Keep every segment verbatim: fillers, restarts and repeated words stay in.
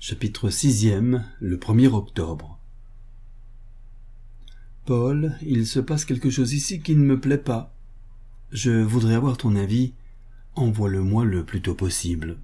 Chapitre sixième, le premier octobre. Paul, il se passe quelque chose ici qui ne me plaît pas. Je voudrais avoir ton avis. Envoie-le-moi le plus tôt possible.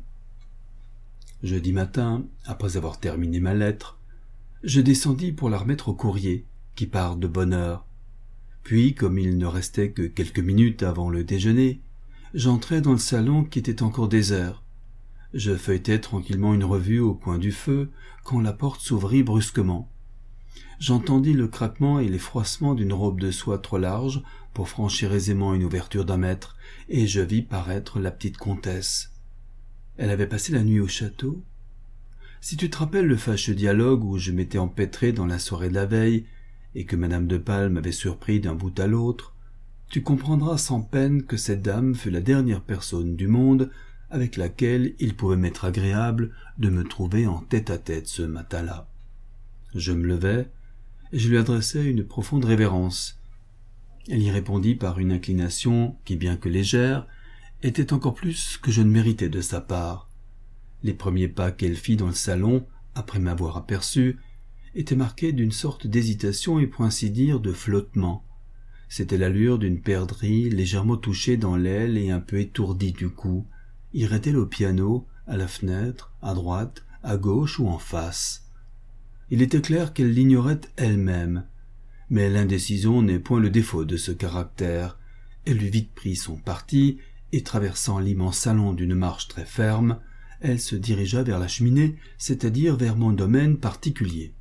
Jeudi matin, après avoir terminé ma lettre, je descendis pour la remettre au courrier, qui part de bonne heure. Puis, comme il ne restait que quelques minutes avant le déjeuner, j'entrai dans le salon qui était encore désert. Je feuilletais tranquillement une revue au coin du feu quand la porte s'ouvrit brusquement. J'entendis le craquement et les froissements d'une robe de soie trop large pour franchir aisément une ouverture d'un mètre, et je vis paraître la petite comtesse. Elle avait passé la nuit au château. Si tu te rappelles le fâcheux dialogue où je m'étais empêtré dans la soirée de la veille et que madame de Palme m'avait surpris d'un bout à l'autre, tu comprendras sans peine que cette dame fut la dernière personne du monde avec laquelle il pouvait m'être agréable de me trouver en tête-à-tête ce matin-là. Je me levai, et je lui adressai une profonde révérence. Elle y répondit par une inclination qui, bien que légère, était encore plus que je ne méritais de sa part. Les premiers pas qu'elle fit dans le salon, après m'avoir aperçu, étaient marqués d'une sorte d'hésitation et pour ainsi dire de flottement. C'était l'allure d'une perdrix légèrement touchée dans l'aile et un peu étourdie du cou. Irait-elle au piano, à la fenêtre, à droite, à gauche ou en face? Il était clair qu'elle l'ignorait elle-même, mais l'indécision n'est point le défaut de ce caractère. Elle eut vite pris son parti, et traversant l'immense salon d'une marche très ferme, elle se dirigea vers la cheminée, c'est-à-dire vers mon domaine particulier.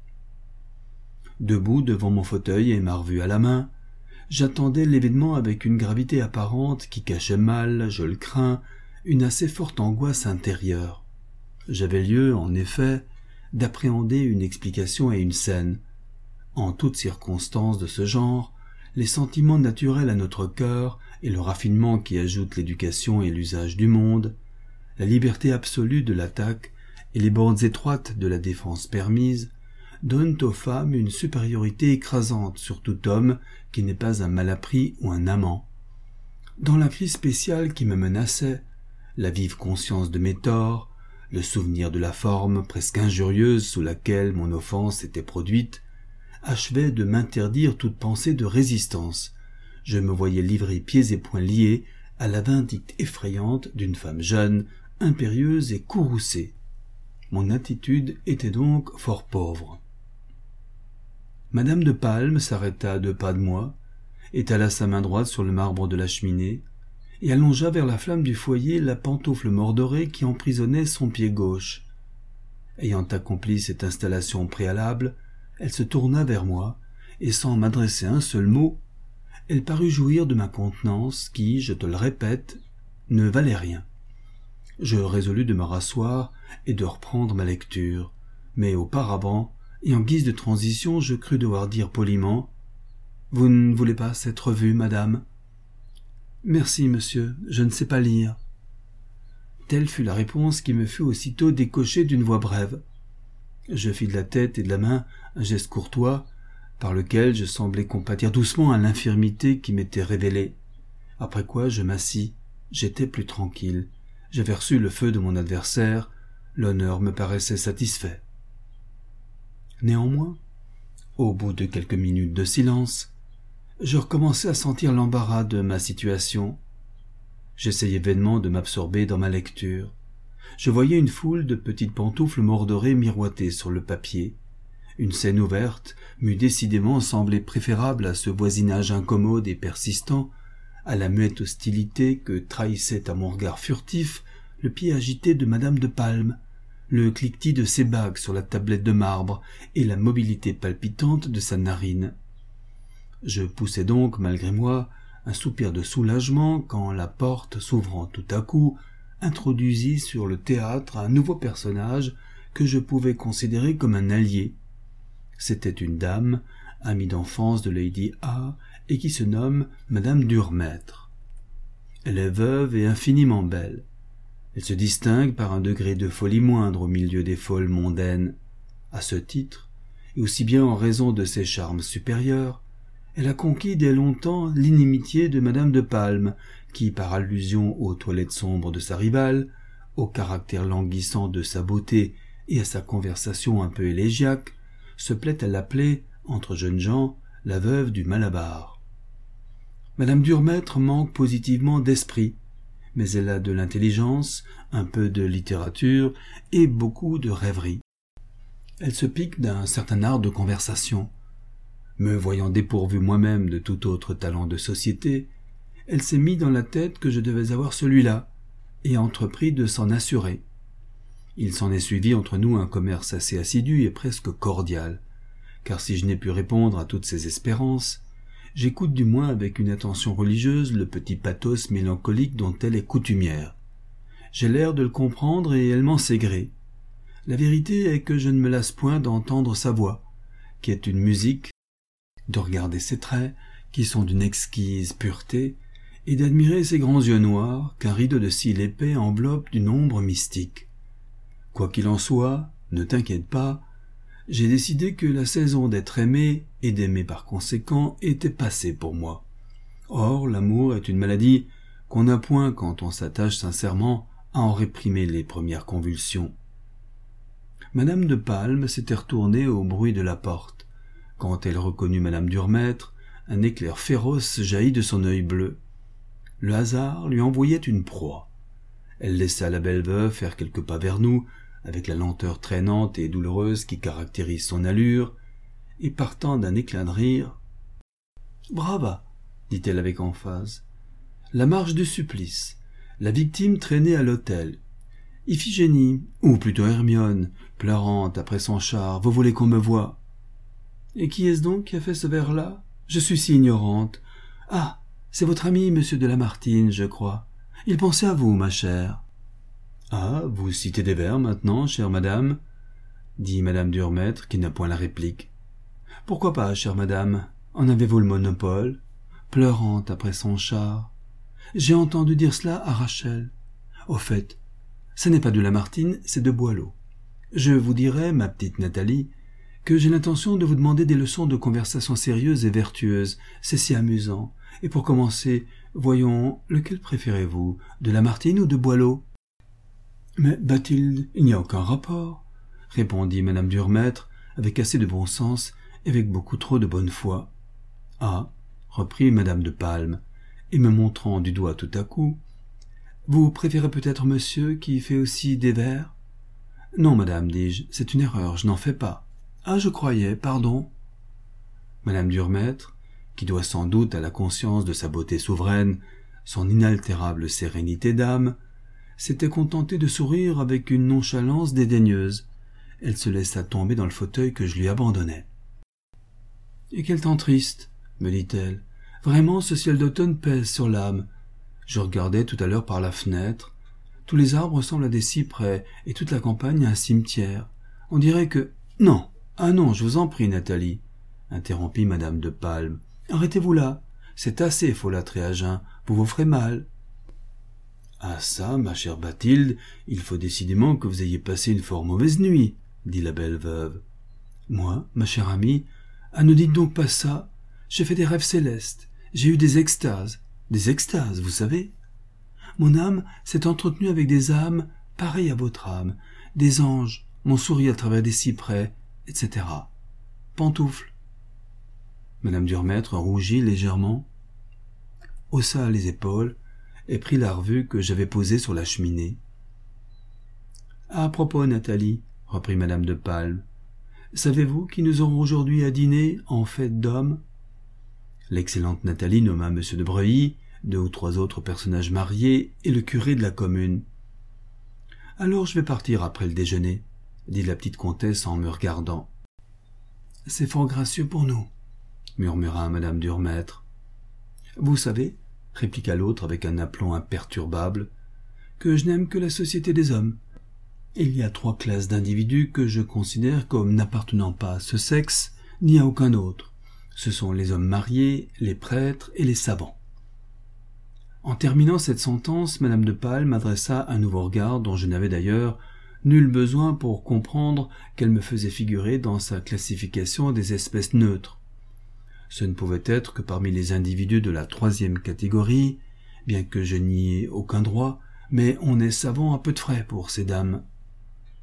Debout devant mon fauteuil et ma revue à la main, j'attendais l'événement avec une gravité apparente qui cachait mal, je le crains, une assez forte angoisse intérieure. J'avais lieu, en effet, d'appréhender une explication et une scène. En toute circonstance de ce genre, les sentiments naturels à notre cœur et le raffinement qui ajoute l'éducation et l'usage du monde, la liberté absolue de l'attaque et les bornes étroites de la défense permise, donnent aux femmes une supériorité écrasante sur tout homme qui n'est pas un malappris ou un amant. Dans la crise spéciale qui me menaçait, la vive conscience de mes torts, le souvenir de la forme presque injurieuse sous laquelle mon offense était produite, achevaient de m'interdire toute pensée de résistance. Je me voyais livré pieds et poings liés à la vindicte effrayante d'une femme jeune, impérieuse et courroucée. Mon attitude était donc fort pauvre. Madame de Palme s'arrêta à deux pas de moi, étala sa main droite sur le marbre de la cheminée, et allongea vers la flamme du foyer la pantoufle mordorée qui emprisonnait son pied gauche. Ayant accompli cette installation préalable, elle se tourna vers moi, et sans m'adresser un seul mot, elle parut jouir de ma contenance qui, je te le répète, ne valait rien. Je résolus de me rasseoir et de reprendre ma lecture, mais auparavant, et en guise de transition, je crus devoir dire poliment « Vous ne voulez pas cette revue, madame ?» « Merci, monsieur, je ne sais pas lire. » Telle fut la réponse qui me fut aussitôt décochée d'une voix brève. Je fis de la tête et de la main un geste courtois, par lequel je semblais compatir doucement à l'infirmité qui m'était révélée. Après quoi je m'assis, j'étais plus tranquille. J'avais reçu le feu de mon adversaire, l'honneur me paraissait satisfait. Néanmoins, au bout de quelques minutes de silence, je recommençai à sentir l'embarras de ma situation. J'essayais vainement de m'absorber dans ma lecture. Je voyais une foule de petites pantoufles mordorées miroiter sur le papier. Une scène ouverte m'eût décidément semblé préférable à ce voisinage incommode et persistant, à la muette hostilité que trahissait à mon regard furtif le pied agité de madame de Palme, le cliquetis de ses bagues sur la tablette de marbre et la mobilité palpitante de sa narine. Je poussai donc, malgré moi, un soupir de soulagement quand la porte, s'ouvrant tout à coup, introduisit sur le théâtre un nouveau personnage que je pouvais considérer comme un allié. C'était une dame, amie d'enfance de Lady A, et qui se nomme Madame Durmaître. Elle est veuve et infiniment belle. Elle se distingue par un degré de folie moindre au milieu des folles mondaines. À ce titre, et aussi bien en raison de ses charmes supérieurs, elle a conquis dès longtemps l'inimitié de madame de Palme, qui, par allusion aux toilettes sombres de sa rivale, au caractère languissant de sa beauté et à sa conversation un peu élégiaque, se plaît à l'appeler, entre jeunes gens, la veuve du Malabar. Madame Durmètre manque positivement d'esprit, mais elle a de l'intelligence, un peu de littérature et beaucoup de rêverie. Elle se pique d'un certain art de conversation. Me voyant dépourvu moi-même de tout autre talent de société, elle s'est mis dans la tête que je devais avoir celui-là, et a entrepris de s'en assurer. Il s'en est suivi entre nous un commerce assez assidu et presque cordial, car si je n'ai pu répondre à toutes ses espérances, j'écoute du moins avec une attention religieuse le petit pathos mélancolique dont elle est coutumière. J'ai l'air de le comprendre et elle m'en sait gré. La vérité est que je ne me lasse point d'entendre sa voix, qui est une musique, de regarder ses traits, qui sont d'une exquise pureté, et d'admirer ses grands yeux noirs qu'un rideau de cils épais enveloppe d'une ombre mystique. Quoi qu'il en soit, ne t'inquiète pas, j'ai décidé que la saison d'être aimé, et d'aimer par conséquent, était passée pour moi. Or, l'amour est une maladie qu'on n'a point quand on s'attache sincèrement à en réprimer les premières convulsions. Madame de Palme s'était retournée au bruit de la porte. Quand elle reconnut Madame Durmètre, un éclair féroce jaillit de son œil bleu. Le hasard lui envoyait une proie. Elle laissa la belle veuve faire quelques pas vers nous, avec la lenteur traînante et douloureuse qui caractérise son allure, et partant d'un éclat de rire, « Brava !» dit-elle avec emphase. « La marche du supplice, la victime traînée à l'autel. Iphigénie, ou plutôt Hermione, pleurante après son char, vous voulez qu'on me voie. Et qui est-ce donc qui a fait ce vers-là? Je suis si ignorante. Ah, c'est votre ami, monsieur de Lamartine, je crois. Il pensait à vous, ma chère. » « Ah, vous citez des vers maintenant, chère madame ?» dit madame Durmètre, qui n'a point la réplique. « Pourquoi pas, chère madame? En avez-vous le monopole? Pleurante après son char. J'ai entendu dire cela à Rachel. Au fait, ce n'est pas de Lamartine, c'est de Boileau. Je vous dirai, ma petite Nathalie, que j'ai l'intention de vous demander des leçons de conversation sérieuse et vertueuse. C'est si amusant. Et pour commencer, voyons, lequel préférez-vous, de Lamartine ou de Boileau? » « Mais, Bathilde, il n'y a aucun rapport, » répondit madame Durmètre, avec assez de bon sens et avec beaucoup trop de bonne foi. « Ah, » reprit madame de Palme, et me montrant du doigt tout à coup, « vous préférez peut-être monsieur qui fait aussi des vers ?»« Non, madame, dis-je, c'est une erreur, je n'en fais pas. »« Ah, je croyais, pardon. » Madame Durmètre, qui doit sans doute à la conscience de sa beauté souveraine, son inaltérable sérénité d'âme, s'était contentée de sourire avec une nonchalance dédaigneuse. Elle se laissa tomber dans le fauteuil que je lui abandonnais. « Et quel temps triste, » me dit-elle. « Vraiment, ce ciel d'automne pèse sur l'âme. Je regardais tout à l'heure par la fenêtre. Tous les arbres ressemblent à des cyprès, et toute la campagne à un cimetière. On dirait que... »« Non, ah non, je vous en prie, Nathalie, » interrompit madame de Palme. « Arrêtez-vous là. C'est assez folâtré à jeun. Vous vous ferez mal. » « Ah ça, ma chère Bathilde, il faut décidément que vous ayez passé une fort mauvaise nuit, » dit la belle veuve. « Moi, ma chère amie, ah ne dites donc pas ça. J'ai fait des rêves célestes, j'ai eu des extases, des extases, vous savez. Mon âme s'est entretenue avec des âmes pareilles à votre âme, des anges m'ont souri à travers des cyprès, et cetera. Pantoufle. » Madame Durmètre rougit légèrement, haussa les épaules, et prit la revue que j'avais posée sur la cheminée. « À propos, Nathalie, » reprit madame de Palme, « savez-vous qui nous aurons aujourd'hui à dîner en fête d'hommes ?» L'excellente Nathalie nomma monsieur de Breuilly, deux ou trois autres personnages mariés et le curé de la commune. « Alors je vais partir après le déjeuner, » dit la petite comtesse en me regardant. « C'est fort gracieux pour nous, » murmura madame Durmètre. « Vous savez, » répliqua l'autre avec un aplomb imperturbable, « que je n'aime que la société des hommes. Il y a trois classes d'individus que je considère comme n'appartenant pas à ce sexe, ni à aucun autre. Ce sont les hommes mariés, les prêtres et les savants. » En terminant cette sentence, madame de Palme m'adressa un nouveau regard dont je n'avais d'ailleurs nul besoin pour comprendre qu'elle me faisait figurer dans sa classification des espèces neutres. Ce ne pouvait être que parmi les individus de la troisième catégorie, bien que je n'y ai aucun droit, mais on est savant à peu de frais pour ces dames.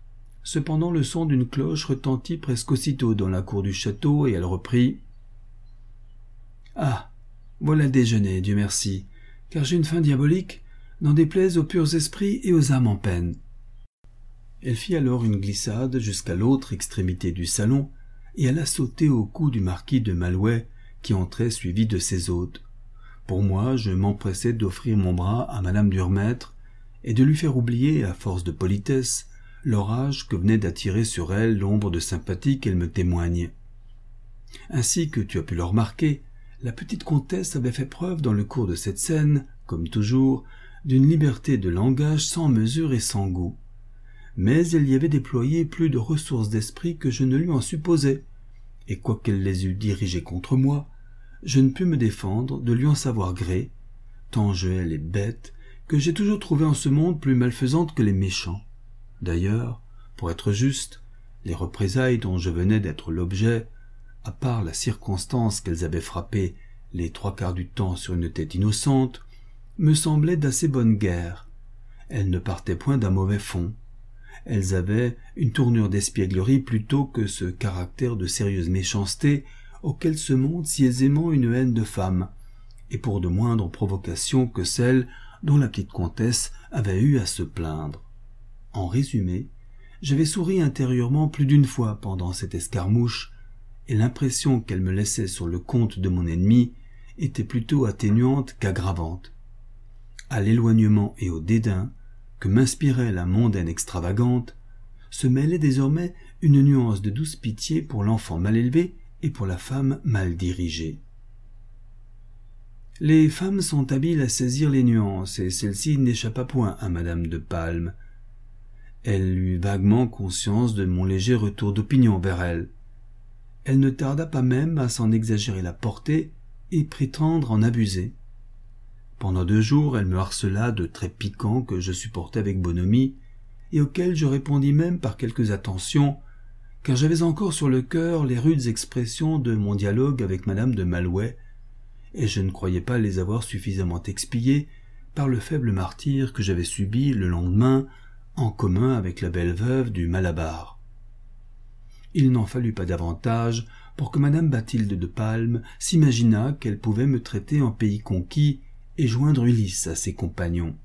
Cependant le son d'une cloche retentit presque aussitôt dans la cour du château, et elle reprit « Ah, voilà le déjeuner, Dieu merci, car j'ai une faim diabolique, n'en déplaise aux purs esprits et aux âmes en peine. » Elle fit alors une glissade jusqu'à l'autre extrémité du salon, et alla sauter au cou du marquis de Malouet, qui entrait suivi de ses hôtes. Pour moi, je m'empressai d'offrir mon bras à madame Durmaître, et de lui faire oublier, à force de politesse, l'orage que venait d'attirer sur elle l'ombre de sympathie qu'elle me témoignait. Ainsi que tu as pu le remarquer, la petite comtesse avait fait preuve dans le cours de cette scène, comme toujours, d'une liberté de langage sans mesure et sans goût. Mais elle y avait déployé plus de ressources d'esprit que je ne lui en supposais, et quoiqu'elle les eût dirigées contre moi, je ne pus me défendre de lui en savoir gré, tant je hais les bêtes que j'ai toujours trouvées en ce monde plus malfaisantes que les méchants. D'ailleurs, pour être juste, les représailles dont je venais d'être l'objet, à part la circonstance qu'elles avaient frappé les trois quarts du temps sur une tête innocente, me semblaient d'assez bonne guerre. Elles ne partaient point d'un mauvais fond. Elles avaient une tournure d'espièglerie plutôt que ce caractère de sérieuse méchanceté auquel se monte si aisément une haine de femme, et pour de moindres provocations que celles dont la petite comtesse avait eu à se plaindre. En résumé, j'avais souri intérieurement plus d'une fois pendant cette escarmouche, et l'impression qu'elle me laissait sur le compte de mon ennemi était plutôt atténuante qu'aggravante. À l'éloignement et au dédain que m'inspirait la mondaine extravagante, se mêlait désormais une nuance de douce pitié pour l'enfant mal élevé et pour la femme mal dirigée. Les femmes sont habiles à saisir les nuances, et celle-ci n'échappa point à madame de Palme. Elle eut vaguement conscience de mon léger retour d'opinion vers elle. Elle ne tarda pas même à s'en exagérer la portée et prétendre en abuser. Pendant deux jours, elle me harcela de traits piquants que je supportais avec bonhomie, et auxquels je répondis même par quelques attentions, car j'avais encore sur le cœur les rudes expressions de mon dialogue avec madame de Malouet, et je ne croyais pas les avoir suffisamment expiées par le faible martyre que j'avais subi le lendemain en commun avec la belle veuve du Malabar. Il n'en fallut pas davantage pour que madame Bathilde de Palme s'imaginât qu'elle pouvait me traiter en pays conquis et joindre Ulysse à ses compagnons.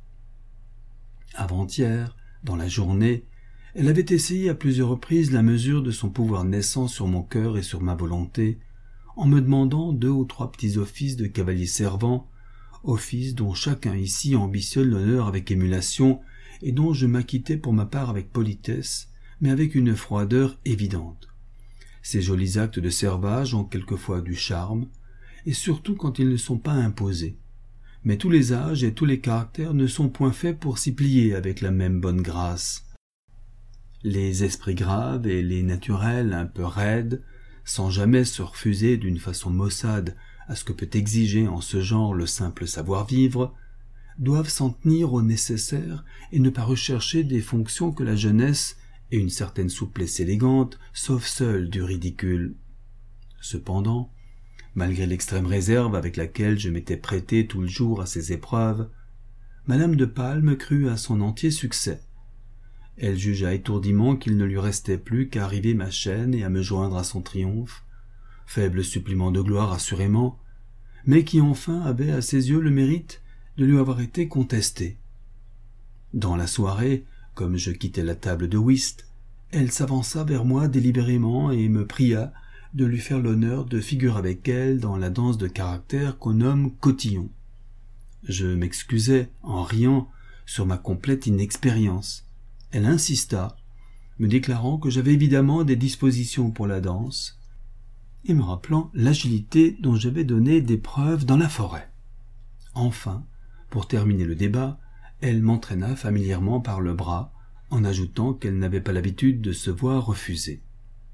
Avant-hier, dans la journée, elle avait essayé à plusieurs reprises la mesure de son pouvoir naissant sur mon cœur et sur ma volonté, en me demandant deux ou trois petits offices de cavalier servant, offices dont chacun ici ambitionne l'honneur avec émulation et dont je m'acquittais pour ma part avec politesse, mais avec une froideur évidente. Ces jolis actes de servage ont quelquefois du charme, et surtout quand ils ne sont pas imposés. Mais tous les âges et tous les caractères ne sont point faits pour s'y plier avec la même bonne grâce. Les esprits graves et les naturels un peu raides, sans jamais se refuser d'une façon maussade à ce que peut exiger en ce genre le simple savoir-vivre, doivent s'en tenir au nécessaire et ne pas rechercher des fonctions que la jeunesse et une certaine souplesse élégante sauvent seules du ridicule. Cependant, malgré l'extrême réserve avec laquelle je m'étais prêté tout le jour à ces épreuves, madame de Palme crut à son entier succès. Elle jugea étourdiment qu'il ne lui restait plus qu'à arriver ma chaîne et à me joindre à son triomphe, faible supplément de gloire assurément, mais qui enfin avait à ses yeux le mérite de lui avoir été contesté. Dans la soirée, comme je quittais la table de whist, elle s'avança vers moi délibérément et me pria de lui faire l'honneur de figurer avec elle dans la danse de caractère qu'on nomme cotillon. Je m'excusai, en riant, sur ma complète inexpérience. Elle insista, me déclarant que j'avais évidemment des dispositions pour la danse, et me rappelant l'agilité dont j'avais donné des preuves dans la forêt. Enfin, pour terminer le débat, elle m'entraîna familièrement par le bras, en ajoutant qu'elle n'avait pas l'habitude de se voir refuser.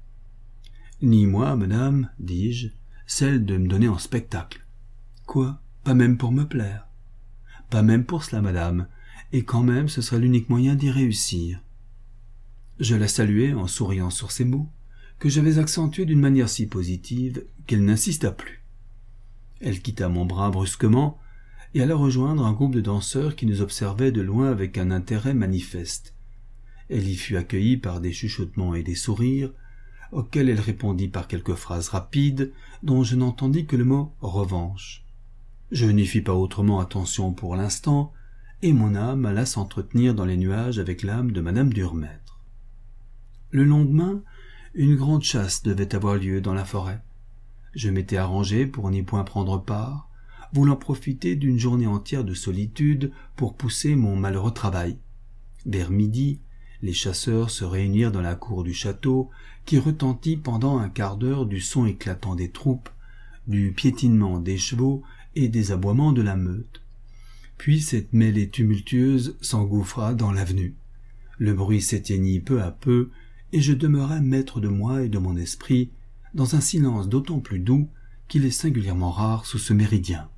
« Ni moi, madame, dis-je, celle de me donner en spectacle. Quoi, pas même pour me plaire? Pas même pour cela, madame, et quand même ce serait l'unique moyen d'y réussir. » Je la saluai en souriant sur ces mots, que j'avais accentués d'une manière si positive qu'elle n'insista plus. Elle quitta mon bras brusquement et alla rejoindre un groupe de danseurs qui nous observaient de loin avec un intérêt manifeste. Elle y fut accueillie par des chuchotements et des sourires, auxquels elle répondit par quelques phrases rapides, dont je n'entendis que le mot « revanche ». Je n'y fis pas autrement attention pour l'instant, et mon âme alla s'entretenir dans les nuages avec l'âme de madame Durmètre. Le lendemain, une grande chasse devait avoir lieu dans la forêt. Je m'étais arrangé pour n'y point prendre part, voulant profiter d'une journée entière de solitude pour pousser mon malheureux travail. Vers midi, les chasseurs se réunirent dans la cour du château, qui retentit pendant un quart d'heure du son éclatant des troupes, du piétinement des chevaux et des aboiements de la meute. Puis cette mêlée tumultueuse s'engouffra dans l'avenue. Le bruit s'éteignit peu à peu, et je demeurai maître de moi et de mon esprit, dans un silence d'autant plus doux qu'il est singulièrement rare sous ce méridien.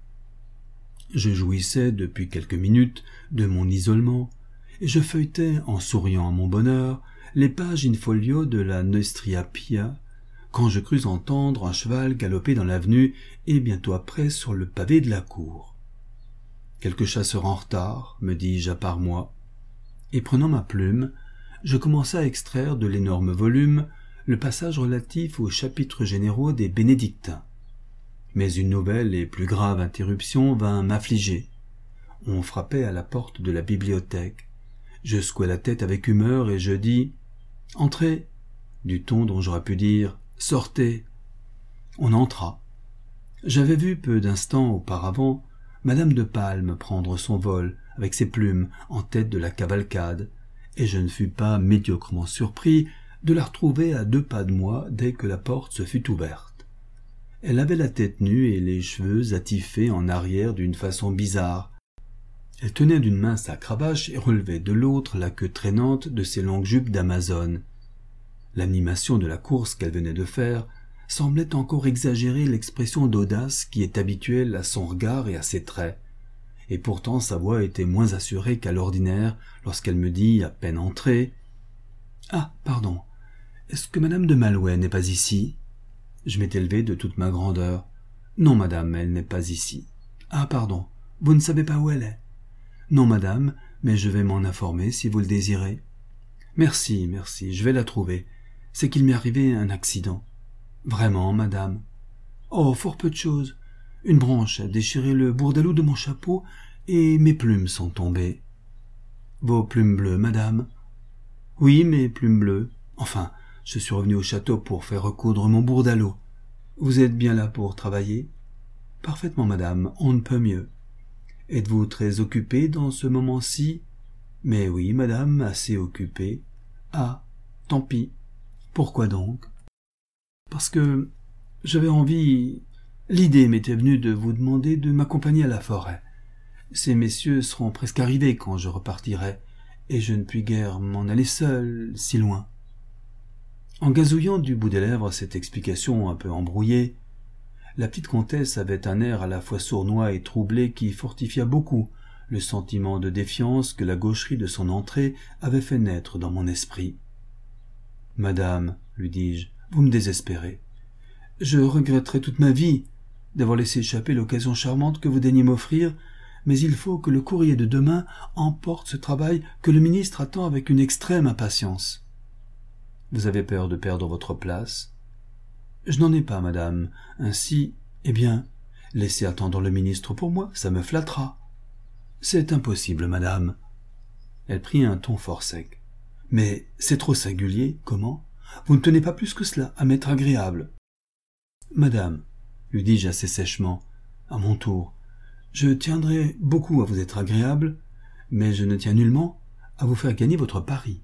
Je jouissais depuis quelques minutes de mon isolement, et je feuilletais, en souriant à mon bonheur, les pages in-folio de la Nostria Pia, quand je crus entendre un cheval galoper dans l'avenue et bientôt après sur le pavé de la cour. Quelques chasseurs en retard, me dis-je à part moi, et prenant ma plume, je commençai à extraire de l'énorme volume le passage relatif aux chapitres généraux des Bénédictins. Mais une nouvelle et plus grave interruption vint m'affliger. On frappait à la porte de la bibliothèque. Je secouai la tête avec humeur et je dis « Entrez !» du ton dont j'aurais pu dire « Sortez !» On entra. J'avais vu peu d'instants auparavant madame de Palme prendre son vol avec ses plumes en tête de la cavalcade, et je ne fus pas médiocrement surpris de la retrouver à deux pas de moi dès que la porte se fut ouverte. Elle avait la tête nue et les cheveux attifés en arrière d'une façon bizarre. Elle tenait d'une main sa cravache et relevait de l'autre la queue traînante de ses longues jupes d'Amazone. L'animation de la course qu'elle venait de faire semblait encore exagérer l'expression d'audace qui est habituelle à son regard et à ses traits, et pourtant sa voix était moins assurée qu'à l'ordinaire lorsqu'elle me dit, à peine entrée, « Ah, pardon, est-ce que madame de Malouet n'est pas ici ?» Je m'étais levé de toute ma grandeur. « Non, madame, elle n'est pas ici. »« Ah, pardon, vous ne savez pas où elle est ?»« Non, madame, mais je vais m'en informer si vous le désirez. »« Merci, merci, je vais la trouver. C'est qu'il m'est arrivé un accident. »« Vraiment, madame ?»« Oh, fort peu de choses. Une branche a déchiré le bourdaloue de mon chapeau et mes plumes sont tombées. »« Vos plumes bleues, madame ?»« Oui, mes plumes bleues. Enfin, je suis revenu au château pour faire recoudre mon bourdaloue. Vous êtes bien là pour travailler ? » ?»« Parfaitement, madame, on ne peut mieux. »« Êtes-vous très occupée dans ce moment-ci ? » ?»« Mais oui, madame, assez occupée. »« Ah, tant pis. Pourquoi donc ? » ?»« Parce que j'avais envie... L'idée m'était venue de vous demander de m'accompagner à la forêt. Ces messieurs seront presque arrivés quand je repartirai, et je ne puis guère m'en aller seul, si loin. » En gazouillant du bout des lèvres cette explication un peu embrouillée, la petite comtesse avait un air à la fois sournois et troublé qui fortifia beaucoup le sentiment de défiance que la gaucherie de son entrée avait fait naître dans mon esprit. « Madame, lui dis-je, vous me désespérez. Je regretterai toute ma vie d'avoir laissé échapper l'occasion charmante que vous daignez m'offrir, mais il faut que le courrier de demain emporte ce travail que le ministre attend avec une extrême impatience. Vous avez peur de perdre votre place ? Je n'en ai pas, madame. Ainsi, eh bien, laissez attendre le ministre pour moi, ça me flattera. C'est impossible, madame. Elle prit un ton fort sec. Mais c'est trop singulier, comment ? Vous ne tenez pas plus que cela à m'être agréable. Madame, lui dis-je assez sèchement, à mon tour, je tiendrai beaucoup à vous être agréable, mais je ne tiens nullement à vous faire gagner votre pari.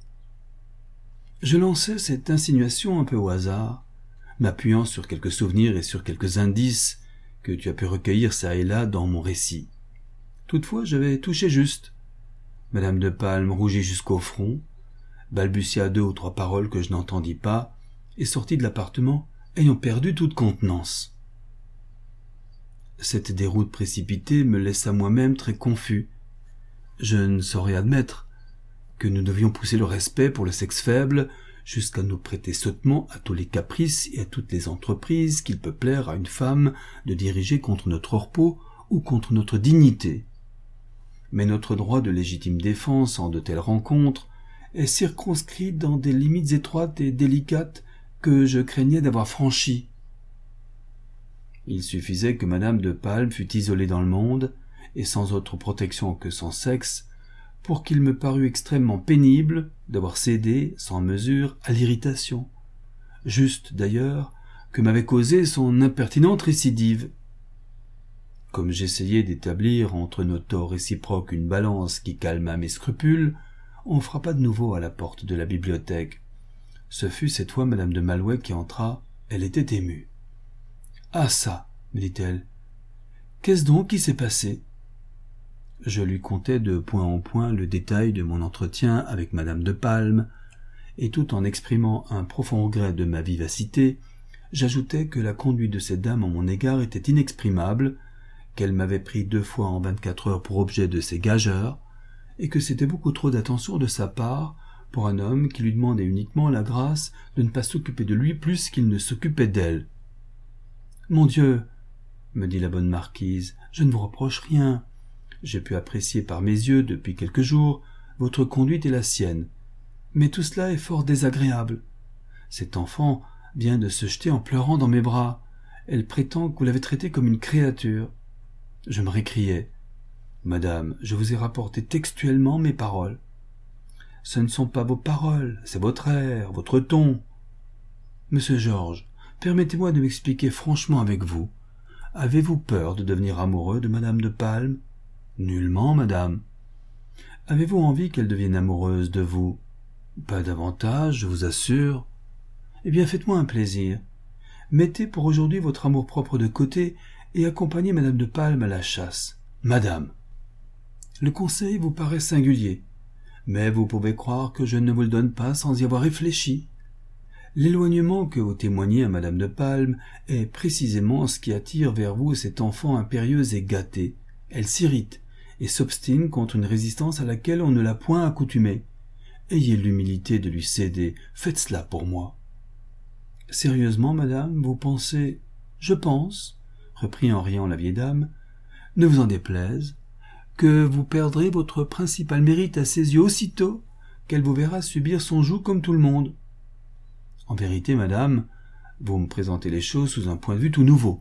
Je lançai cette insinuation un peu au hasard, m'appuyant sur quelques souvenirs et sur quelques indices que tu as pu recueillir çà et là dans mon récit. Toutefois, j'avais touché juste. Madame de Palme rougit jusqu'au front, balbutia deux ou trois paroles que je n'entendis pas, et sortit de l'appartement, ayant perdu toute contenance. Cette déroute précipitée me laissa moi-même très confus. Je ne saurais admettre que nous devions pousser le respect pour le sexe faible jusqu'à nous prêter sottement à tous les caprices et à toutes les entreprises qu'il peut plaire à une femme de diriger contre notre repos ou contre notre dignité. Mais notre droit de légitime défense en de telles rencontres est circonscrit dans des limites étroites et délicates que je craignais d'avoir franchies. Il suffisait que madame de Palme fût isolée dans le monde, et sans autre protection que son sexe, pour qu'il me parût extrêmement pénible d'avoir cédé, sans mesure, à l'irritation, juste d'ailleurs, que m'avait causé son impertinente récidive. Comme j'essayais d'établir entre nos torts réciproques une balance qui calmât mes scrupules, on frappa de nouveau à la porte de la bibliothèque. Ce fut cette fois madame de Malouet qui entra. Elle était émue. « Ah ça !» me dit-elle. « Qu'est-ce donc qui s'est passé ?» Je lui contai de point en point le détail de mon entretien avec madame de Palme, et tout en exprimant un profond regret de ma vivacité, j'ajoutai que la conduite de cette dame en mon égard était inexprimable, qu'elle m'avait pris deux fois en vingt-quatre heures pour objet de ses gageures, et que c'était beaucoup trop d'attention de sa part pour un homme qui lui demandait uniquement la grâce de ne pas s'occuper de lui plus qu'il ne s'occupait d'elle. « Mon Dieu, » me dit la bonne marquise, « je ne vous reproche rien. J'ai pu apprécier par mes yeux, depuis quelques jours, votre conduite et la sienne. Mais tout cela est fort désagréable. Cet enfant vient de se jeter en pleurant dans mes bras. Elle prétend que vous l'avez traitée comme une créature. » Je me récriai. « Madame, je vous ai rapporté textuellement mes paroles. »« Ce ne sont pas vos paroles, c'est votre air, votre ton. »« Monsieur Georges, permettez-moi de m'expliquer franchement avec vous. Avez-vous peur de devenir amoureux de madame de Palme ? » ?»« Nullement, madame. »« Avez-vous envie qu'elle devienne amoureuse de vous ? » ?»« Pas davantage, je vous assure. »« Eh bien, faites-moi un plaisir. Mettez pour aujourd'hui votre amour-propre de côté et accompagnez madame de Palme à la chasse. »« Madame !» Le conseil vous paraît singulier, mais vous pouvez croire que je ne vous le donne pas sans y avoir réfléchi. L'éloignement que vous témoignez à madame de Palme est précisément ce qui attire vers vous cette enfant impérieuse et gâtée. Elle s'irrite et s'obstine contre une résistance à laquelle on ne l'a point accoutumée. Ayez l'humilité de lui céder, faites cela pour moi. « Sérieusement, madame, vous pensez... »« Je pense, » reprit en riant la vieille dame, « ne vous en déplaise, que vous perdrez votre principal mérite à ses yeux aussitôt qu'elle vous verra subir son joug comme tout le monde. En vérité, madame, vous me présentez les choses sous un point de vue tout nouveau.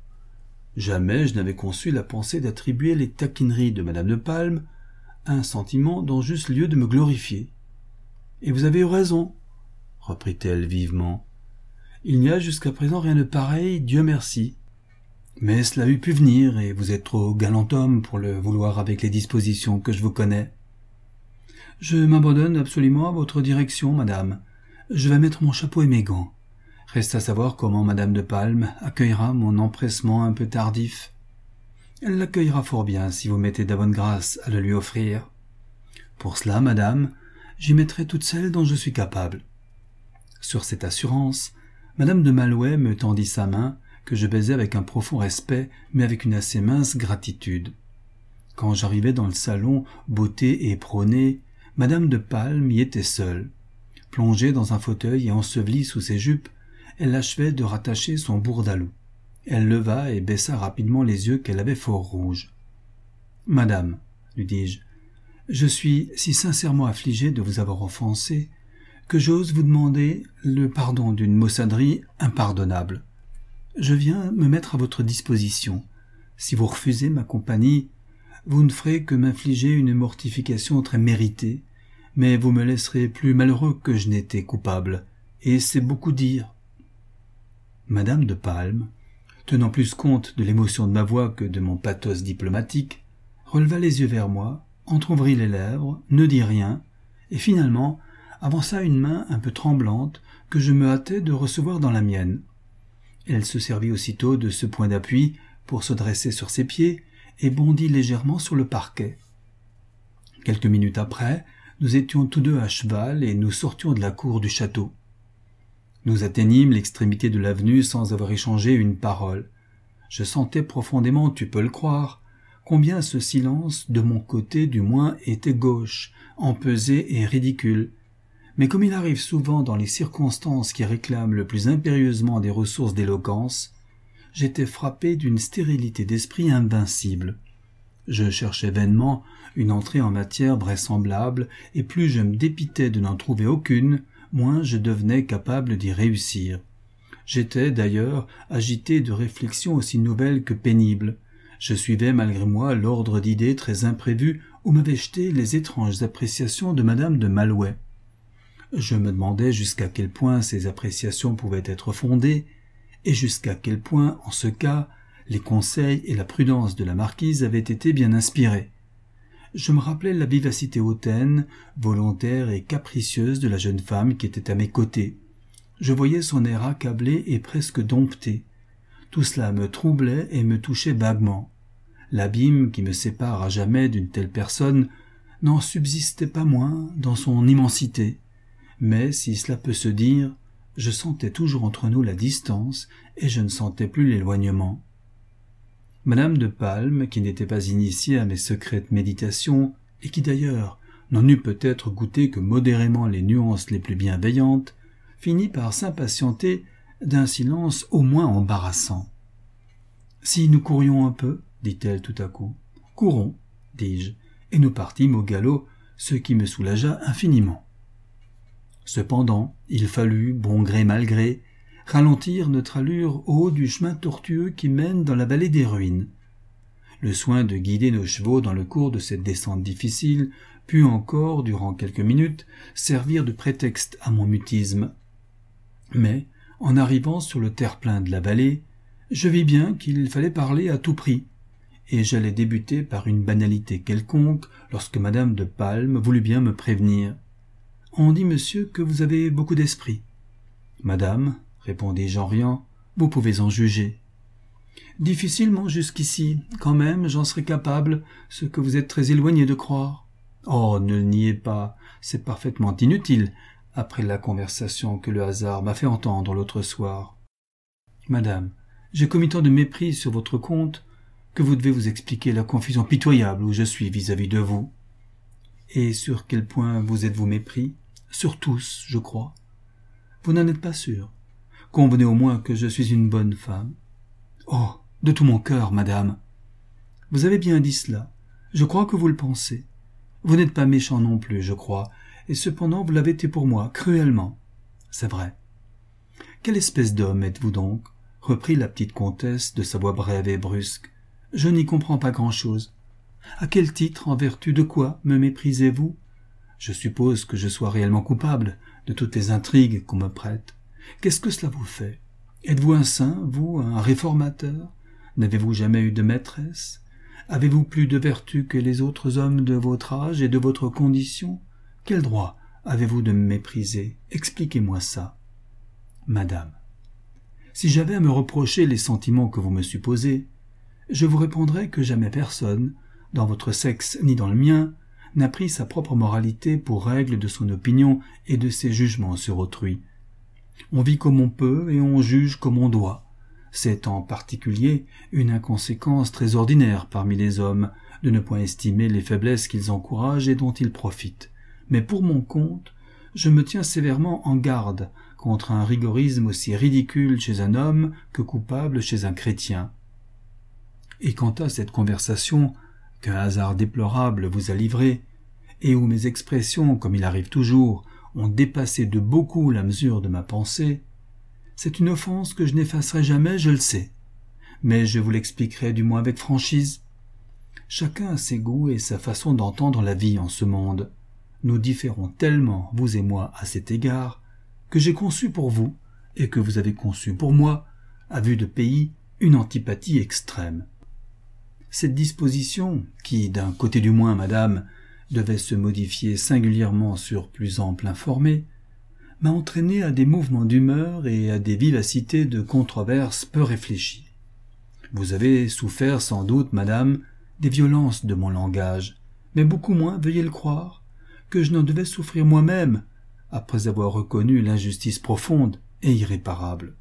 Jamais je n'avais conçu la pensée d'attribuer les taquineries de madame de Palme à un sentiment dont j'eusse lieu de me glorifier. Et vous avez eu raison, reprit-elle vivement. Il n'y a jusqu'à présent rien de pareil, Dieu merci. Mais cela eût pu venir, et vous êtes trop galant homme pour le vouloir avec les dispositions que je vous connais. Je m'abandonne absolument à votre direction, madame. Je vais mettre mon chapeau et mes gants. Reste à savoir comment madame de Palme accueillera mon empressement un peu tardif. Elle l'accueillera fort bien si vous mettez de la bonne grâce à le lui offrir. Pour cela, madame, j'y mettrai toutes celles dont je suis capable. » Sur cette assurance, madame de Malouet me tendit sa main, que je baisai avec un profond respect, mais avec une assez mince gratitude. Quand j'arrivai dans le salon, beauté et prônée, madame de Palme y était seule. Plongée dans un fauteuil et ensevelie sous ses jupes, elle achevait de rattacher son bourdalou. Elle leva et baissa rapidement les yeux qu'elle avait fort rouges. « Madame, lui dis-je, je suis si sincèrement affligé de vous avoir offensé que j'ose vous demander le pardon d'une maussaderie impardonnable. Je viens me mettre à votre disposition. Si vous refusez ma compagnie, vous ne ferez que m'infliger une mortification très méritée, mais vous me laisserez plus malheureux que je n'étais coupable, et c'est beaucoup dire. » Madame de Palme, tenant plus compte de l'émotion de ma voix que de mon pathos diplomatique, releva les yeux vers moi, entr'ouvrit les lèvres, ne dit rien, et finalement avança une main un peu tremblante que je me hâtai de recevoir dans la mienne. Elle se servit aussitôt de ce point d'appui pour se dresser sur ses pieds et bondit légèrement sur le parquet. Quelques minutes après, nous étions tous deux à cheval et nous sortions de la cour du château. Nous atteignîmes l'extrémité de l'avenue sans avoir échangé une parole. Je sentais profondément, tu peux le croire, combien ce silence, de mon côté du moins, était gauche, empesé et ridicule. Mais comme il arrive souvent dans les circonstances qui réclament le plus impérieusement des ressources d'éloquence, j'étais frappé d'une stérilité d'esprit invincible. Je cherchais vainement une entrée en matière vraisemblable, et plus je me dépitais de n'en trouver aucune, moins je devenais capable d'y réussir. J'étais, d'ailleurs, agité de réflexions aussi nouvelles que pénibles. Je suivais malgré moi l'ordre d'idées très imprévu où m'avaient jeté les étranges appréciations de madame de Malouet. Je me demandais jusqu'à quel point ces appréciations pouvaient être fondées, et jusqu'à quel point, en ce cas, les conseils et la prudence de la marquise avaient été bien inspirés. Je me rappelais la vivacité hautaine, volontaire et capricieuse de la jeune femme qui était à mes côtés. Je voyais son air accablé et presque dompté. Tout cela me troublait et me touchait vaguement. L'abîme qui me sépare à jamais d'une telle personne n'en subsistait pas moins dans son immensité. Mais, si cela peut se dire, je sentais toujours entre nous la distance et je ne sentais plus l'éloignement. Madame de Palme, qui n'était pas initiée à mes secrètes méditations et qui d'ailleurs n'en eût peut-être goûté que modérément les nuances les plus bienveillantes, finit par s'impatienter d'un silence au moins embarrassant. « Si nous courions un peu, dit-elle tout à coup. « Courons, dis-je, et nous partîmes au galop, ce qui me soulagea infiniment. Cependant, il fallut, bon gré mal gré, ralentir notre allure au haut du chemin tortueux qui mène dans la vallée des ruines. Le soin de guider nos chevaux dans le cours de cette descente difficile put encore, durant quelques minutes, servir de prétexte à mon mutisme. Mais, en arrivant sur le terre-plein de la vallée, je vis bien qu'il fallait parler à tout prix, et j'allais débuter par une banalité quelconque lorsque madame de Palme voulut bien me prévenir. « On dit, monsieur, que vous avez beaucoup d'esprit. »« Madame, répondis-je en riant, vous pouvez en juger. »« Difficilement jusqu'ici, quand même j'en serais capable, ce que vous êtes très éloigné de croire. »« Oh, ne le niez pas, c'est parfaitement inutile, après la conversation que le hasard m'a fait entendre l'autre soir. »« Madame, j'ai commis tant de mépris sur votre compte que vous devez vous expliquer la confusion pitoyable où je suis vis-à-vis de vous. »« Et sur quel point vous êtes-vous mépris ? » ?»« Sur tous, je crois. »« Vous n'en êtes pas sûr. Convenez au moins que je suis une bonne femme. »« Oh, de tout mon cœur, madame. »« Vous avez bien dit cela. Je crois que vous le pensez. Vous n'êtes pas méchant non plus, je crois, et cependant vous l'avez été pour moi, cruellement. C'est vrai. »« Quelle espèce d'homme êtes-vous donc ? » reprit la petite comtesse de sa voix brève et brusque. « Je n'y comprends pas grand-chose. À quel titre, en vertu de quoi, me méprisez-vous ? Je suppose que je sois réellement coupable de toutes les intrigues qu'on me prête. Qu'est-ce que cela vous fait ? Êtes-vous un saint, vous, un réformateur ? N'avez-vous jamais eu de maîtresse ? Avez-vous plus de vertu que les autres hommes de votre âge et de votre condition ? Quel droit avez-vous de me mépriser ? Expliquez-moi ça. » « Madame, si j'avais à me reprocher les sentiments que vous me supposez, je vous répondrais que jamais personne, dans votre sexe ni dans le mien, n'a pris sa propre moralité pour règle de son opinion et de ses jugements sur autrui. On vit comme on peut et on juge comme on doit. C'est en particulier une inconséquence très ordinaire parmi les hommes de ne point estimer les faiblesses qu'ils encouragent et dont ils profitent. Mais pour mon compte, je me tiens sévèrement en garde contre un rigorisme aussi ridicule chez un homme que coupable chez un chrétien. Et quant à cette conversation qu'un hasard déplorable vous a livrée, et où mes expressions, comme il arrive toujours, ont dépassé de beaucoup la mesure de ma pensée, c'est une offense que je n'effacerai jamais, je le sais, mais je vous l'expliquerai du moins avec franchise. Chacun a ses goûts et sa façon d'entendre la vie en ce monde. Nous différons tellement, vous et moi, à cet égard, que j'ai conçu pour vous, et que vous avez conçu pour moi, à vue de pays, une antipathie extrême. Cette disposition, qui, d'un côté du moins, madame, devait se modifier singulièrement sur plus ample informé, m'a entraîné à des mouvements d'humeur et à des vivacités de controverse peu réfléchies. Vous avez souffert sans doute, madame, des violences de mon langage, mais beaucoup moins, veuillez le croire, que je n'en devais souffrir moi-même, après avoir reconnu l'injustice profonde et irréparable.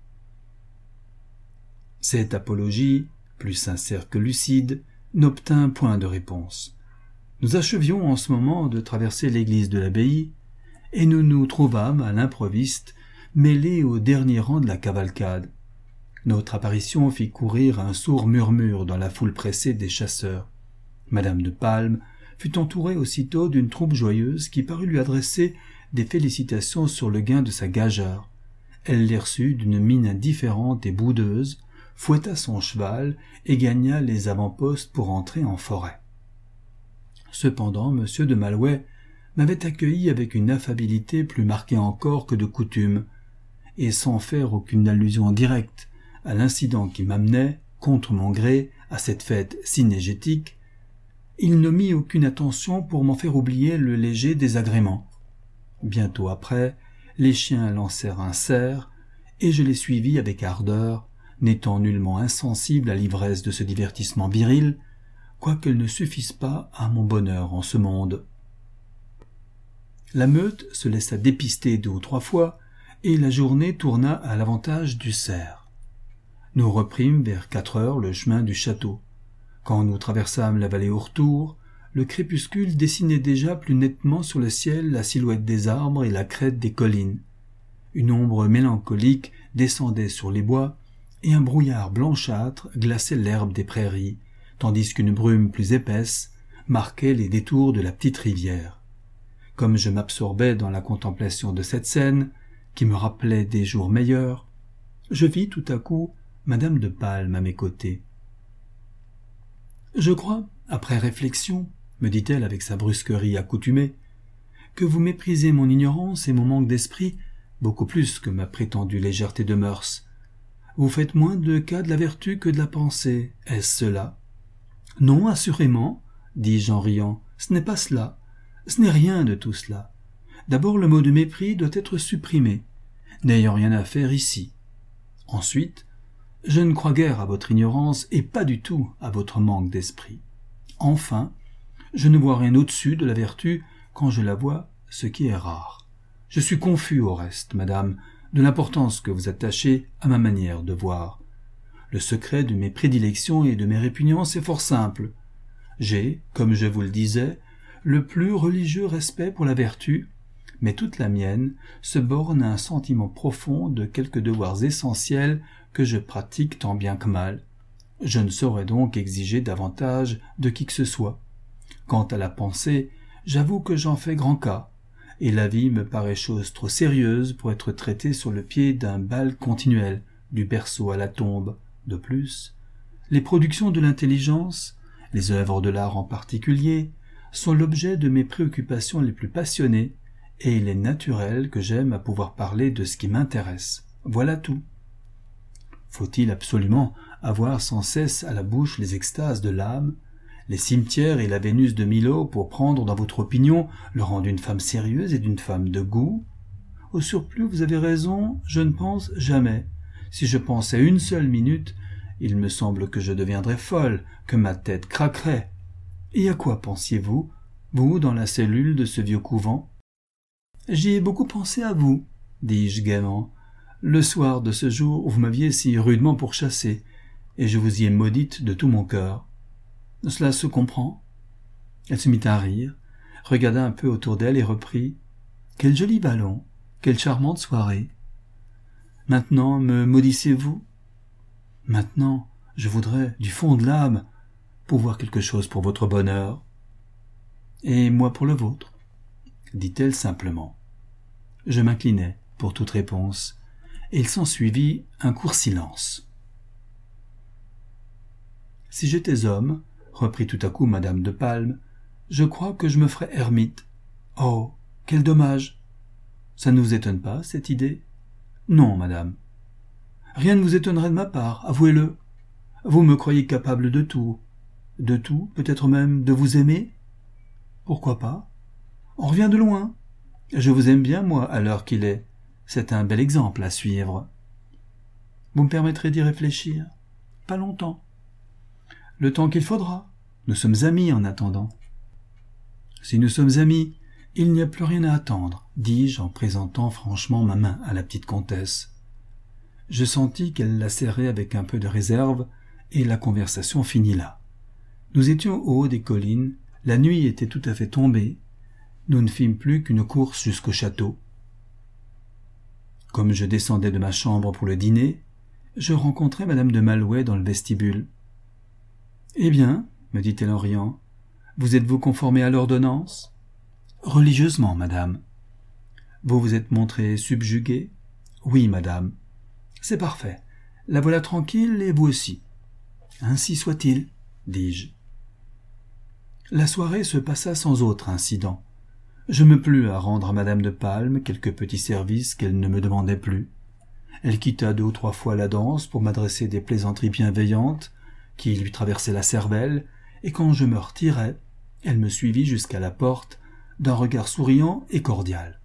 Cette apologie, plus sincère que lucide, n'obtint point de réponse. Nous achevions en ce moment de traverser l'église de l'abbaye, et nous nous trouvâmes à l'improviste, mêlés au dernier rang de la cavalcade. Notre apparition fit courir un sourd murmure dans la foule pressée des chasseurs. Madame de Palme fut entourée aussitôt d'une troupe joyeuse qui parut lui adresser des félicitations sur le gain de sa gageure. Elle les reçut d'une mine indifférente et boudeuse, fouetta son cheval et gagna les avant-postes pour entrer en forêt. Cependant, Monsieur de Malouet m'avait accueilli avec une affabilité plus marquée encore que de coutume, et sans faire aucune allusion directe à l'incident qui m'amenait, contre mon gré, à cette fête synégétique, il ne mit aucune attention pour m'en faire oublier le léger désagrément. Bientôt après, les chiens lancèrent un cerf, et je les suivis avec ardeur, n'étant nullement insensible à l'ivresse de ce divertissement viril, quoiqu'elle ne suffise pas à mon bonheur en ce monde. La meute se laissa dépister deux ou trois fois, et la journée tourna à l'avantage du cerf. Nous reprîmes vers quatre heures le chemin du château. Quand nous traversâmes la vallée au retour, le crépuscule dessinait déjà plus nettement sur le ciel la silhouette des arbres et la crête des collines. Une ombre mélancolique descendait sur les bois, et un brouillard blanchâtre glaçait l'herbe des prairies, tandis qu'une brume plus épaisse marquait les détours de la petite rivière. Comme je m'absorbais dans la contemplation de cette scène, qui me rappelait des jours meilleurs, je vis tout à coup Madame de Palme à mes côtés. « Je crois, après réflexion, me dit-elle avec sa brusquerie accoutumée, que vous méprisez mon ignorance et mon manque d'esprit beaucoup plus que ma prétendue légèreté de mœurs. Vous faites moins de cas de la vertu que de la pensée, est-ce cela ? Non, assurément, dis-je en riant, ce n'est pas cela. Ce n'est rien de tout cela. D'abord, le mot de mépris doit être supprimé, n'ayant rien à faire ici. Ensuite, je ne crois guère à votre ignorance et pas du tout à votre manque d'esprit. Enfin, je ne vois rien au-dessus de la vertu quand je la vois, ce qui est rare. Je suis confus au reste, madame, de l'importance que vous attachez à ma manière de voir. Le secret de mes prédilections et de mes répugnances est fort simple. J'ai, comme je vous le disais, le plus religieux respect pour la vertu, mais toute la mienne se borne à un sentiment profond de quelques devoirs essentiels que je pratique tant bien que mal. Je ne saurais donc exiger davantage de qui que ce soit. Quant à la pensée, j'avoue que j'en fais grand cas, et la vie me paraît chose trop sérieuse pour être traitée sur le pied d'un bal continuel, du berceau à la tombe. De plus, les productions de l'intelligence, les œuvres de l'art en particulier, sont l'objet de mes préoccupations les plus passionnées, et il est naturel que j'aime à pouvoir parler de ce qui m'intéresse. Voilà tout. Faut-il absolument avoir sans cesse à la bouche les extases de l'âme, les cimetières et la Vénus de Milo pour prendre dans votre opinion le rang d'une femme sérieuse et d'une femme de goût? Au surplus, vous avez raison, je ne pense jamais. Si je pensais une seule minute, il me semble que je deviendrais folle, que ma tête craquerait. Et à quoi pensiez-vous, vous, dans la cellule de ce vieux couvent? J'y ai beaucoup pensé à vous, dis-je gaiement, le soir de ce jour où vous m'aviez si rudement pourchassé, et je vous y ai maudite de tout mon cœur. Cela se comprend. Elle se mit à rire, regarda un peu autour d'elle et reprit. Quel joli ballon, quelle charmante soirée. Maintenant me maudissez-vous? Maintenant, je voudrais, du fond de l'âme, pouvoir quelque chose pour votre bonheur. Et moi pour le vôtre, dit-elle simplement. Je m'inclinai pour toute réponse, et il s'ensuivit un court silence. Si j'étais homme, reprit tout à coup madame de Palme, je crois que je me ferais ermite. Oh, quel dommage! Ça ne vous étonne pas, cette idée? Non, madame. Rien ne vous étonnerait de ma part, avouez-le. Vous me croyez capable de tout. De tout, peut-être même de vous aimer? Pourquoi pas? On revient de loin. Je vous aime bien, moi, à l'heure qu'il est. C'est un bel exemple à suivre. Vous me permettrez d'y réfléchir? Pas longtemps. Le temps qu'il faudra. Nous sommes amis en attendant. Si nous sommes amis, il n'y a plus rien à attendre, dis-je en présentant franchement ma main à la petite comtesse. Je sentis qu'elle la serrait avec un peu de réserve, et la conversation finit là. Nous étions au haut des collines, la nuit était tout à fait tombée, nous ne fîmes plus qu'une course jusqu'au château. Comme je descendais de ma chambre pour le dîner, je rencontrai madame de Malouet dans le vestibule. « Eh bien, me dit-elle en riant, Vous êtes-vous conformé à l'ordonnance ? Religieusement, madame. Vous vous êtes montré subjugué ? Oui, madame. C'est parfait. La voilà tranquille et vous aussi. Ainsi soit-il, dis-je. La soirée se passa sans autre incident. Je me plus à rendre à madame de Palme quelques petits services qu'elle ne me demandait plus. Elle quitta deux ou trois fois la danse pour m'adresser des plaisanteries bienveillantes qui lui traversaient la cervelle, et quand je me retirais, elle me suivit jusqu'à la porte d'un regard souriant et cordial.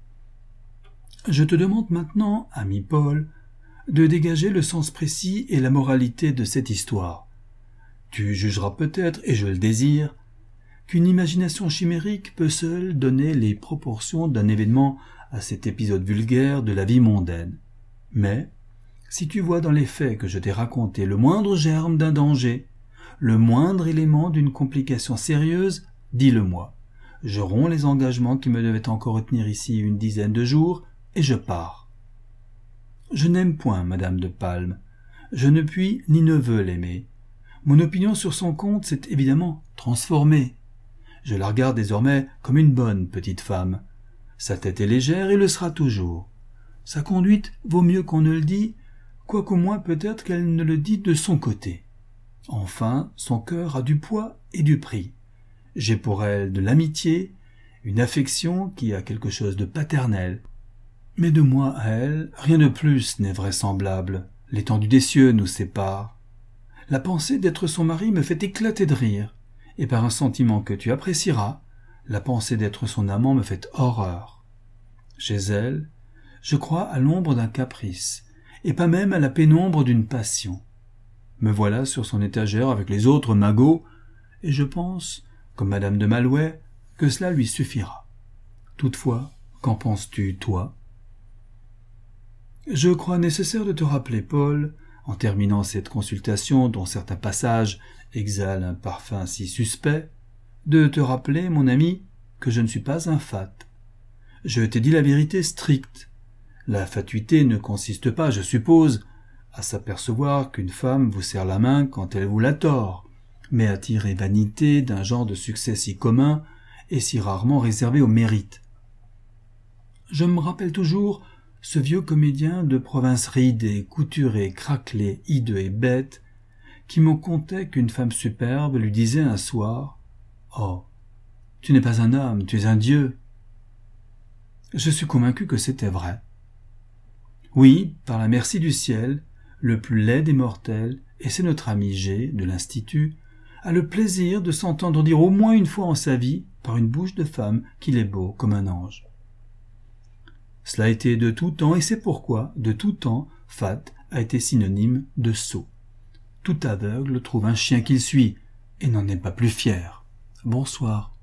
Je te demande maintenant, ami Paul, de dégager le sens précis et la moralité de cette histoire. Tu jugeras peut-être, et je le désire, qu'une imagination chimérique peut seule donner les proportions d'un événement à cet épisode vulgaire de la vie mondaine. Mais, si tu vois dans les faits que je t'ai raconté le moindre germe d'un danger, le moindre élément d'une complication sérieuse, dis-le-moi. Je romps les engagements qui me devaient encore retenir ici une dizaine de jours, et je pars. Je n'aime point madame de Palme. Je ne puis ni ne veux l'aimer. Mon opinion sur son compte s'est évidemment transformée. Je la regarde désormais comme une bonne petite femme. Sa tête est légère et le sera toujours. Sa conduite vaut mieux qu'on ne le dise, quoiqu'au moins peut-être qu'elle ne le dit de son côté. Enfin, son cœur a du poids et du prix. J'ai pour elle de l'amitié, une affection qui a quelque chose de paternel. Mais de moi à elle, rien de plus n'est vraisemblable. L'étendue des cieux nous sépare. La pensée d'être son mari me fait éclater de rire, et par un sentiment que tu apprécieras, la pensée d'être son amant me fait horreur. Chez elle, je crois à l'ombre d'un caprice, et pas même à la pénombre d'une passion. Me voilà sur son étagère avec les autres magots, et je pense, comme madame de Malouet, que cela lui suffira. Toutefois, qu'en penses-tu, toi ? Je crois nécessaire de te rappeler, Paul, en terminant cette consultation dont certains passages exhalent un parfum si suspect, de te rappeler, mon ami, que je ne suis pas un fat. Je t'ai dit la vérité stricte. La fatuité ne consiste pas, je suppose, à s'apercevoir qu'une femme vous serre la main quand elle vous la tord, mais à tirer vanité d'un genre de succès si commun et si rarement réservé au mérite. Je me rappelle toujours ce vieux comédien de province ridé, couturé, craquelé, hideux et bête, qui me contait qu'une femme superbe lui disait un soir « Oh, tu n'es pas un homme, tu es un dieu !» Je suis convaincu que c'était vrai. Oui, par la merci du ciel, le plus laid des mortels, et c'est notre ami G, de l'Institut, a le plaisir de s'entendre dire au moins une fois en sa vie, par une bouche de femme, qu'il est beau comme un ange. Cela a été de tout temps, et c'est pourquoi, de tout temps, fat a été synonyme de sot. Tout aveugle trouve un chien qu'il suit, et n'en est pas plus fier. Bonsoir.